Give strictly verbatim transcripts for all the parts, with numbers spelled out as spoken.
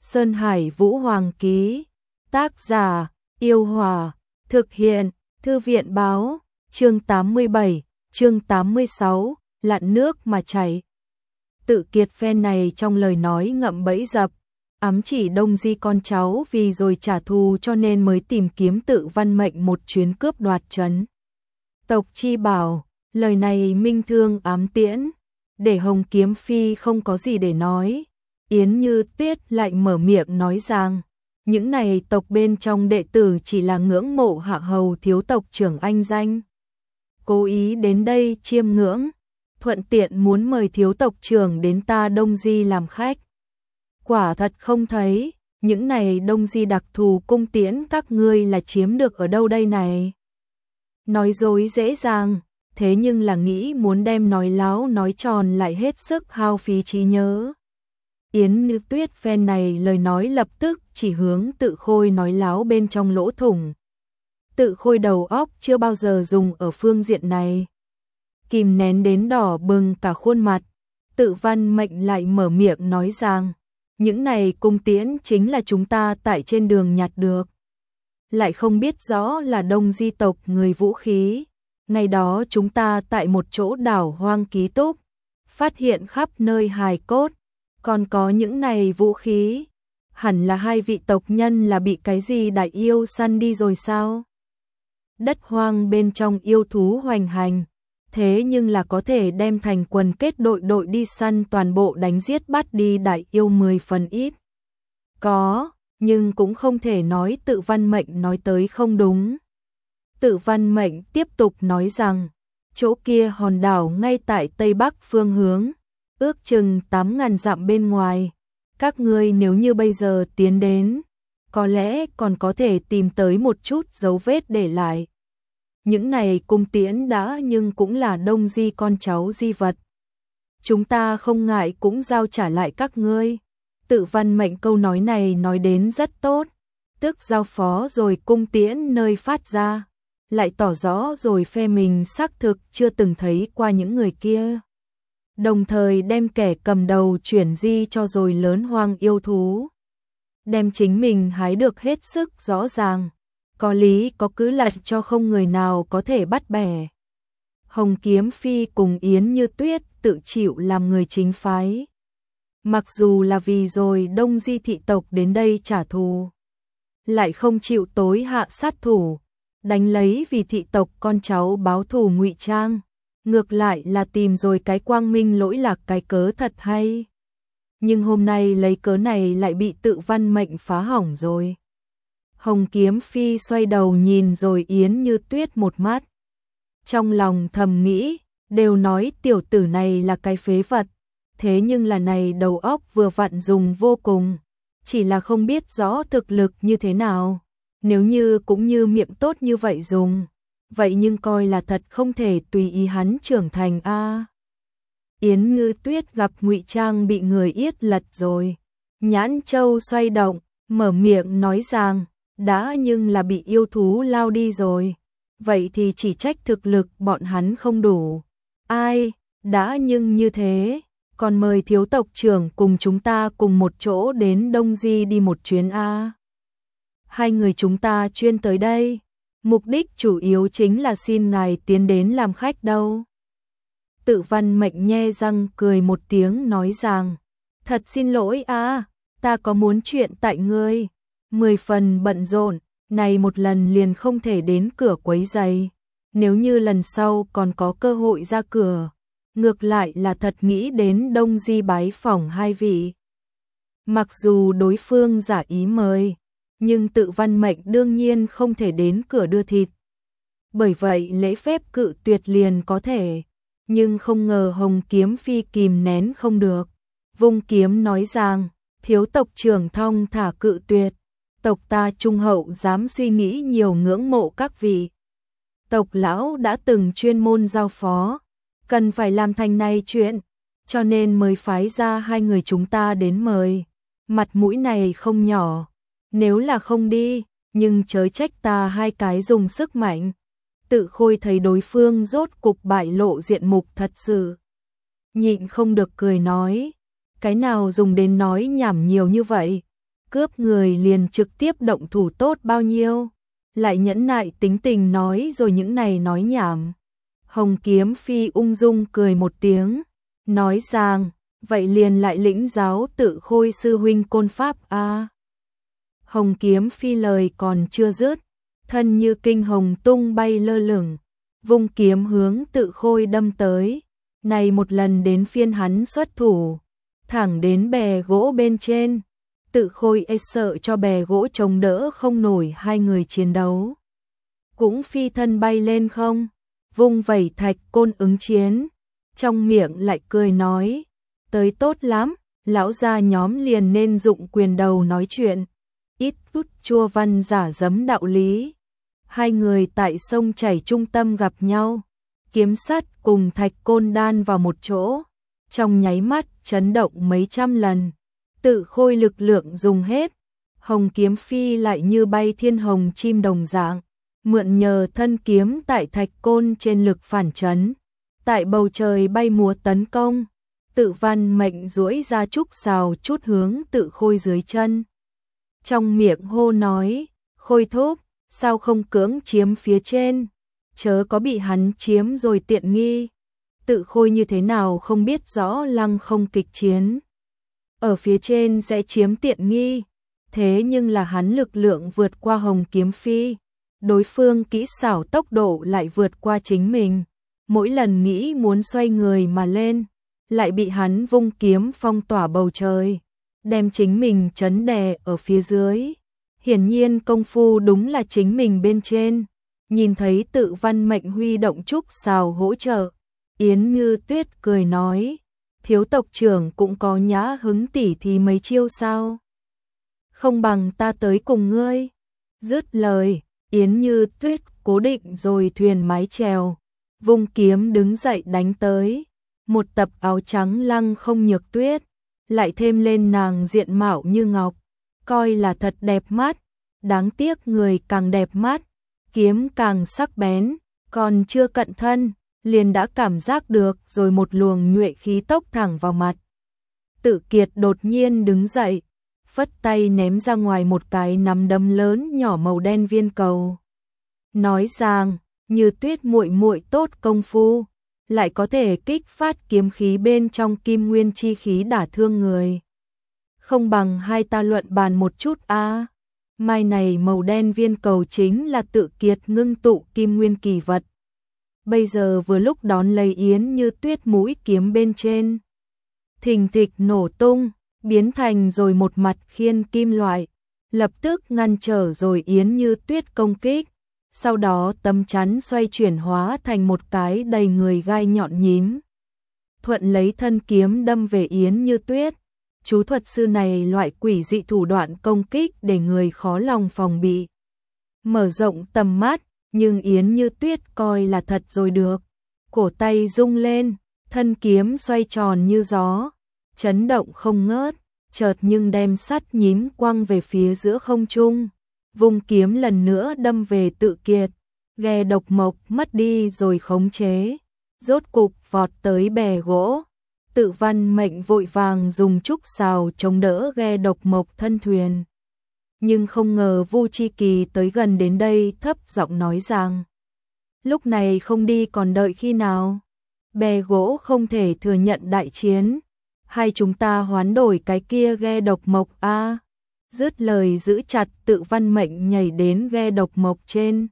Sơn Hải Vũ Hoàng ký. Tác giả, Yêu Hòa. Thực hiện, Thư viện báo. Chương tám mươi bảy, chương tám mươi sáu, lặn nước mà chảy. Tự Kiệt phen này trong lời nói ngậm bẫy dập, ám chỉ Đông Di con cháu vì rồi trả thù cho nên mới tìm kiếm Tự Văn Mệnh một chuyến cướp đoạt trấn tộc chi bảo. Lời này minh thương ám tiễn, để Hồng Kiếm Phi không có gì để nói. Yến Như Tuyết lại mở miệng nói rằng, những này tộc bên trong đệ tử chỉ là ngưỡng mộ hạ hầu thiếu tộc trưởng anh danh, cố ý đến đây chiêm ngưỡng, thuận tiện muốn mời thiếu tộc trưởng đến ta Đông Di làm khách. Quả thật không thấy, những này Đông Di đặc thù cung tiễn các ngươi là chiếm được ở đâu đây này. Nói dối dễ dàng, thế nhưng là nghĩ muốn đem nói láo nói tròn lại hết sức hao phí trí nhớ. Yến Như Tuyết phen này lời nói lập tức chỉ hướng Tự Khôi nói láo bên trong lỗ thủng. Tự Khôi đầu óc chưa bao giờ dùng ở phương diện này, kìm nén đến đỏ bừng cả khuôn mặt. Tự Văn Mệnh lại mở miệng nói rằng, những này cung tiễn chính là chúng ta tại trên đường nhặt được, lại không biết rõ là Đông Di tộc người vũ khí. Ngày đó chúng ta tại một chỗ đảo hoang ký túc, phát hiện khắp nơi hài cốt, còn có những này vũ khí, hẳn là hai vị tộc nhân là bị cái gì đại yêu săn đi rồi sao? Đất hoang bên trong yêu thú hoành hành, thế nhưng là có thể đem thành quần kết đội đội đi săn toàn bộ đánh giết bắt đi đại yêu mười phần ít. Có, nhưng cũng không thể nói Tự Văn Mệnh nói tới không đúng. Tự Văn Mệnh tiếp tục nói rằng, chỗ kia hòn đảo ngay tại tây bắc phương hướng, ước chừng tám ngàn dặm bên ngoài. Các ngươi nếu như bây giờ tiến đến, có lẽ còn có thể tìm tới một chút dấu vết để lại. Những này cung tiễn đã nhưng cũng là Đông Di con cháu di vật. Chúng ta không ngại cũng giao trả lại các ngươi. Tự Văn Mệnh câu nói này nói đến rất tốt, tức giao phó rồi cung tiễn nơi phát ra, lại tỏ rõ rồi phe mình xác thực chưa từng thấy qua những người kia. Đồng thời đem kẻ cầm đầu chuyển di cho rồi lớn hoang yêu thú. Đem chính mình hái được hết sức rõ ràng, có lý có cứ lật cho không người nào có thể bắt bẻ. Hồng Kiếm Phi cùng Yến Như Tuyết tự chịu làm người chính phái. Mặc dù là vì rồi Đông Di thị tộc đến đây trả thù, lại không chịu tối hạ sát thủ, đánh lấy vì thị tộc con cháu báo thù ngụy trang, ngược lại là tìm rồi cái quang minh lỗi lạc cái cớ thật hay. Nhưng hôm nay lấy cớ này lại bị Tự Văn Mệnh phá hỏng rồi. Hồng Kiếm Phi xoay đầu nhìn rồi Yến Như Tuyết một mắt, trong lòng thầm nghĩ, đều nói tiểu tử này là cái phế vật, thế nhưng là này đầu óc vừa vặn dùng vô cùng, chỉ là không biết rõ thực lực như thế nào. Nếu như cũng như miệng tốt như vậy dùng, vậy nhưng coi là thật không thể tùy ý hắn trưởng thành a. À. Yến Như Tuyết gặp ngụy trang bị người yết lật rồi, nhãn châu xoay động, mở miệng nói rằng, đã nhưng là bị yêu thú lao đi rồi, vậy thì chỉ trách thực lực bọn hắn không đủ. Ai, đã nhưng như thế, còn mời thiếu tộc trưởng cùng chúng ta cùng một chỗ đến Đông Di đi một chuyến a. À. Hai người chúng ta chuyên tới đây, mục đích chủ yếu chính là xin ngài tiến đến làm khách đâu. Tự Văn Mệnh nhe răng cười một tiếng nói rằng, thật xin lỗi a, à, ta có muốn chuyện tại ngươi, mười phần bận rộn, này một lần liền không thể đến cửa quấy giày. Nếu như lần sau còn có cơ hội ra cửa, ngược lại là thật nghĩ đến Đông Di bái phỏng hai vị. Mặc dù đối phương giả ý mời, nhưng Tự Văn Mệnh đương nhiên không thể đến cửa đưa thịt. Bởi vậy lễ phép cự tuyệt liền có thể, nhưng không ngờ Hồng Kiếm Phi kìm nén không được, vung kiếm nói rằng, thiếu tộc trưởng thong thả cự tuyệt, tộc ta trung hậu dám suy nghĩ nhiều ngưỡng mộ các vị. Tộc lão đã từng chuyên môn giao phó, cần phải làm thành này chuyện, cho nên mới phái ra hai người chúng ta đến mời. Mặt mũi này không nhỏ, nếu là không đi, nhưng chớ trách ta hai cái dùng sức mạnh. Tự Khôi thấy đối phương rốt cục bại lộ diện mục thật sự, nhịn không được cười nói, cái nào dùng đến nói nhảm nhiều như vậy, cướp người liền trực tiếp động thủ tốt bao nhiêu, lại nhẫn nại tính tình nói rồi những này nói nhảm. Hồng Kiếm Phi ung dung cười một tiếng, nói rằng, vậy liền lại lĩnh giáo Tự Khôi sư huynh côn pháp a. Hồng Kiếm Phi lời còn chưa dứt, thân như kinh hồng tung bay lơ lửng, vung kiếm hướng Tự Khôi đâm tới. Này một lần đến phiên hắn xuất thủ, thẳng đến bè gỗ bên trên. Tự Khôi e sợ cho bè gỗ chống đỡ không nổi hai người chiến đấu, cũng phi thân bay lên không, vung vẩy thạch côn ứng chiến, trong miệng lại cười nói, tới tốt lắm, lão gia nhóm liền nên dụng quyền đầu nói chuyện, ít chút chua văn giả dấm đạo lý. Hai người tại sông chảy trung tâm gặp nhau, kiếm sắt cùng thạch côn đan vào một chỗ, trong nháy mắt chấn động mấy trăm lần. Tự Khôi lực lượng dùng hết, Hồng Kiếm Phi lại như bay thiên hồng chim đồng dạng, mượn nhờ thân kiếm tại thạch côn trên lực phản chấn, tại bầu trời bay múa tấn công. Tự Văn Mệnh duỗi ra trúc sào chút hướng Tự Khôi dưới chân, trong miệng hô nói, Khôi thúc, sao không cưỡng chiếm phía trên, chớ có bị hắn chiếm rồi tiện nghi. Tự Khôi như thế nào không biết rõ lăng không kịch chiến ở phía trên sẽ chiếm tiện nghi, thế nhưng là hắn lực lượng vượt qua Hồng Kiếm Phi, đối phương kỹ xảo tốc độ lại vượt qua chính mình, mỗi lần nghĩ muốn xoay người mà lên, lại bị hắn vung kiếm phong tỏa bầu trời, đem chính mình chấn đè ở phía dưới. Hiển nhiên công phu đúng là chính mình bên trên. Nhìn thấy Tự Văn Mệnh huy động trúc sào hỗ trợ, Yến Như Tuyết cười nói, thiếu tộc trưởng cũng có nhã hứng tỉ thì mấy chiêu sao? Không bằng ta tới cùng ngươi. Dứt lời, Yến Như Tuyết cố định rồi thuyền mái chèo, vung kiếm đứng dậy đánh tới. Một tập áo trắng lăng không nhược tuyết, lại thêm lên nàng diện mạo như ngọc, coi là thật đẹp mắt. Đáng tiếc người càng đẹp mắt, kiếm càng sắc bén, còn chưa cận thân, liền đã cảm giác được rồi một luồng nhuệ khí tốc thẳng vào mặt. Tự Kiệt đột nhiên đứng dậy, phất tay ném ra ngoài một cái nắm đấm lớn nhỏ màu đen viên cầu. Nói rằng, Như Tuyết muội muội tốt công phu, lại có thể kích phát kiếm khí bên trong kim nguyên chi khí đả thương người. Không bằng hai ta luận bàn một chút a. À. Mai này màu đen viên cầu chính là Tự Kiệt ngưng tụ kim nguyên kỳ vật. Bây giờ vừa lúc đón lấy Yến Như Tuyết mũi kiếm bên trên, thình thịch nổ tung, biến thành rồi một mặt khiên kim loại, lập tức ngăn trở rồi Yến Như Tuyết công kích. Sau đó tấm chắn xoay chuyển hóa thành một cái đầy người gai nhọn nhím, thuận lấy thân kiếm đâm về Yến Như Tuyết. Chú thuật sư này loại quỷ dị thủ đoạn công kích để người khó lòng phòng bị. Mở rộng tầm mắt, nhưng Yến Như Tuyết coi là thật rồi được. Cổ tay rung lên, thân kiếm xoay tròn như gió, chấn động không ngớt, chợt nhưng đem sắt nhím quăng về phía giữa không trung. Vung kiếm lần nữa đâm về Tự Kiệt, ghe độc mộc mất đi rồi khống chế, rốt cục vọt tới bè gỗ. Tự Văn Mệnh vội vàng dùng trúc sào chống đỡ ghe độc mộc thân thuyền. Nhưng không ngờ Vu Chi Kỳ tới gần đến đây thấp giọng nói rằng, lúc này không đi còn đợi khi nào? Bè gỗ không thể thừa nhận đại chiến, hay chúng ta hoán đổi cái kia ghe độc mộc a? À? Dứt lời giữ chặt Tự Văn Mệnh nhảy đến ghe độc mộc trên.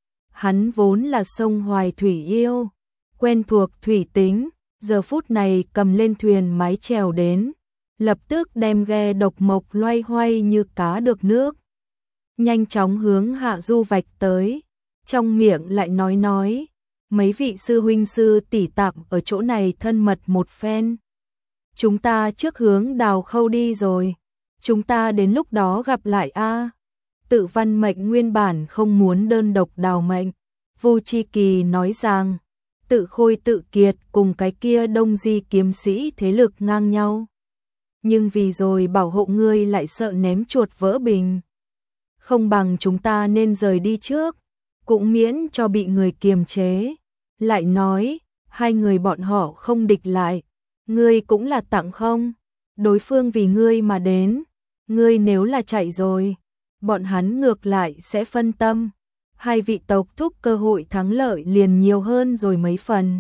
Hắn vốn là sông Hoài Thủy yêu, quen thuộc thủy tính, giờ phút này cầm lên thuyền mái chèo đến, lập tức đem ghe độc mộc loay hoay như cá được nước, nhanh chóng hướng hạ du vạch tới, trong miệng lại nói nói, mấy vị sư huynh sư tỷ tạm ở chỗ này thân mật một phen. Chúng ta trước hướng Đào Khâu đi rồi, chúng ta đến lúc đó gặp lại a. À. Tự Văn Mệnh nguyên bản không muốn đơn độc đào mệnh, Vu Chi Kỳ nói rằng, Tự Khôi Tự Kiệt cùng cái kia Đông Di kiếm sĩ thế lực ngang nhau. Nhưng vì rồi bảo hộ ngươi lại sợ ném chuột vỡ bình. Không bằng chúng ta nên rời đi trước, cũng miễn cho bị người kiềm chế. Lại nói, hai người bọn họ không địch lại, ngươi cũng là tặng không, đối phương vì ngươi mà đến, Ngươi nếu là chạy rồi, bọn hắn ngược lại sẽ phân tâm. Hai vị tộc thúc cơ hội thắng lợi liền nhiều hơn rồi mấy phần.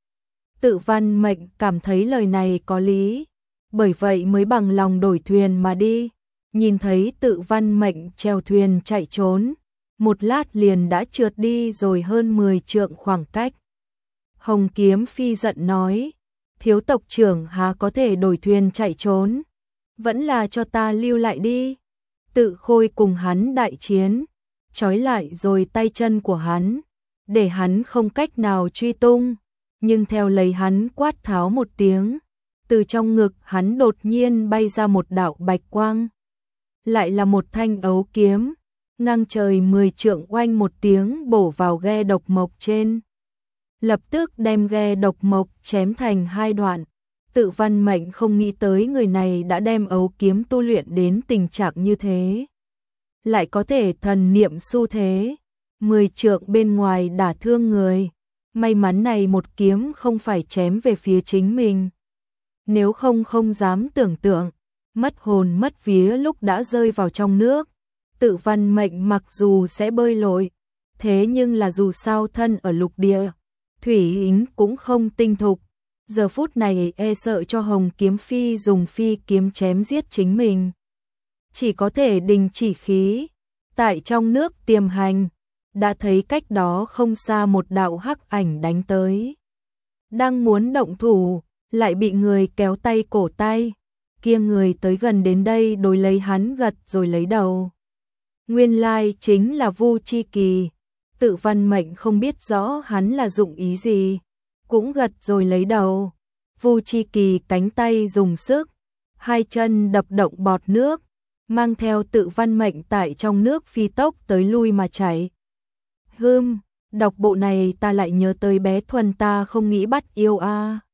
Tự Văn Mệnh cảm thấy lời này có lý, bởi vậy mới bằng lòng đổi thuyền mà đi. Nhìn thấy Tự Văn Mệnh chèo thuyền chạy trốn, một lát liền đã trượt đi rồi hơn mười trượng khoảng cách. Hồng Kiếm Phi giận nói, thiếu tộc trưởng há có thể đổi thuyền chạy trốn, vẫn là cho ta lưu lại đi. Tự Khôi cùng hắn đại chiến, trói lại rồi tay chân của hắn, để hắn không cách nào truy tung, nhưng theo lấy hắn quát tháo một tiếng, từ trong ngực hắn đột nhiên bay ra một đạo bạch quang, lại là một thanh ấu kiếm, ngang trời mười trượng oanh một tiếng bổ vào ghe độc mộc trên, lập tức đem ghe độc mộc chém thành hai đoạn. Tự Văn Mệnh không nghĩ tới người này đã đem ấu kiếm tu luyện đến tình trạng như thế, lại có thể thần niệm xu thế, mười trượng bên ngoài đả thương người. May mắn này một kiếm không phải chém về phía chính mình, nếu không không dám tưởng tượng, mất hồn mất vía lúc đã rơi vào trong nước. Tự Văn Mệnh mặc dù sẽ bơi lội, thế nhưng là dù sao thân ở lục địa, thủy ính cũng không tinh thục. Giờ phút này e sợ cho Hồng Kiếm Phi dùng phi kiếm chém giết chính mình, chỉ có thể đình chỉ khí, tại trong nước tiềm hành. Đã thấy cách đó không xa một đạo hắc ảnh đánh tới, đang muốn động thủ, lại bị người kéo tay cổ tay, kia người tới gần đến đây đối lấy hắn gật rồi lấy đầu. Nguyên lai chính là Vu Chi Kỳ. Tự Văn Mệnh không biết rõ hắn là dụng ý gì, cũng gật rồi lấy đầu. Vu Chi Kỳ cánh tay dùng sức, hai chân đập động bọt nước, mang theo Tự Văn Mệnh tại trong nước phi tốc tới lui mà chảy. Hừm, đọc bộ này ta lại nhớ tới bé Thuần ta không nghĩ bắt yêu a. À.